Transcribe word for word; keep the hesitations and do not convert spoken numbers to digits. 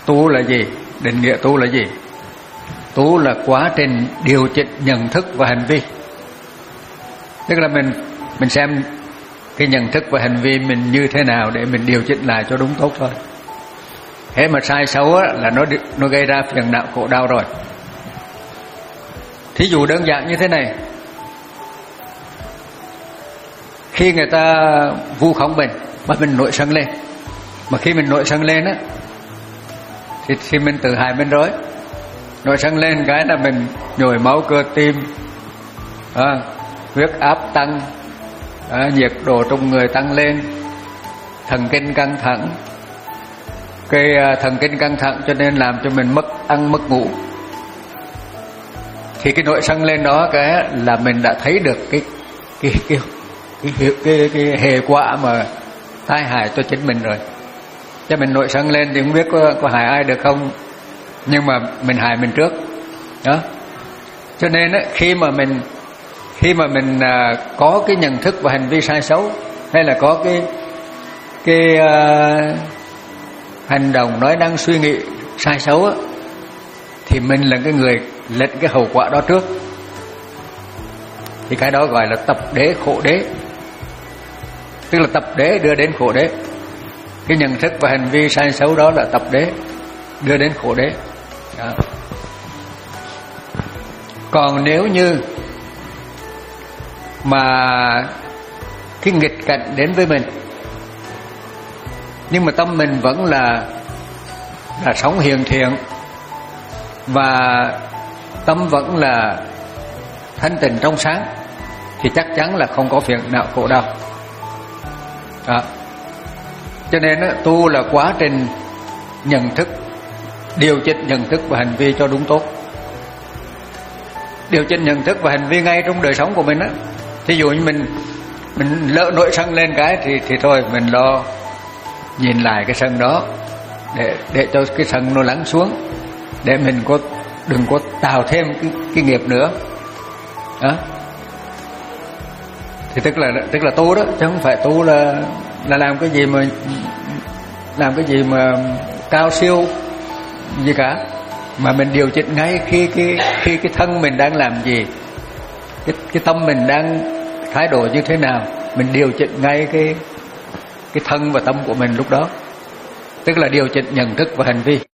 Tu là gì? Định nghĩa tu là gì? Tu là quá trình điều chỉnh nhận thức và hành vi. Tức là mình mình xem cái nhận thức và hành vi mình như thế nào để mình điều chỉnh lại cho đúng tốt thôi. Thế mà sai xấu á, là nó nó gây ra phiền não khổ đau rồi. Thí dụ đơn giản như thế này, khi người ta vu khống mình mà mình nổi sân lên, mà khi mình nổi sân lên á thì, thì mình tự hại mình rồi. Nổi sân lên cái là mình nhồi máu cơ tim, à, huyết áp tăng, à, nhiệt độ trong người tăng lên, thần kinh căng thẳng. Cái thần kinh căng thẳng cho nên làm cho mình mất ăn mất ngủ. Thì cái nỗi sân lên đó cái là mình đã thấy được cái cái cái cái, cái, cái, cái hệ quả mà tai hại cho chính mình rồi. Cho mình nổi sân lên thì không biết có, có hại ai được không, nhưng mà mình hại mình trước đó. Cho nên á, khi mà mình khi mà mình à, có cái nhận thức và hành vi sai xấu, hay là có cái cái à, hành động nói năng suy nghĩ sai xấu á, thì mình là cái người lĩnh cái hậu quả đó trước. Thì cái đó gọi là tập đế khổ đế, tức là tập đế đưa đến khổ đế. Cái nhận thức và hành vi sai xấu đó là tập đế đưa đến khổ đế đó. Còn nếu như mà cái nghịch cảnh đến với mình, nhưng mà tâm mình vẫn là là sống hiền thiện, và tâm vẫn là thanh tịnh trong sáng, thì chắc chắn là không có phiền não khổ đau đó. Cho nên đó, tu là quá trình nhận thức, điều chỉnh nhận thức và hành vi cho đúng tốt. Điều chỉnh nhận thức và hành vi ngay trong đời sống của mình á. Thí dụ như mình mình lỡ nổi sân lên cái thì thì thôi mình lo nhìn lại cái sân đó để để cho cái sân nó lắng xuống, để mình có đừng có tạo thêm cái cái nghiệp nữa đó. Thì tức là tức là tu đó, chứ không phải tu là là làm cái gì mà làm cái gì mà cao siêu gì cả, mà mình điều chỉnh ngay khi cái khi cái thân mình đang làm gì, cái cái tâm mình đang thái độ như thế nào, mình điều chỉnh ngay cái cái thân và tâm của mình lúc đó, tức là điều chỉnh nhận thức và hành vi.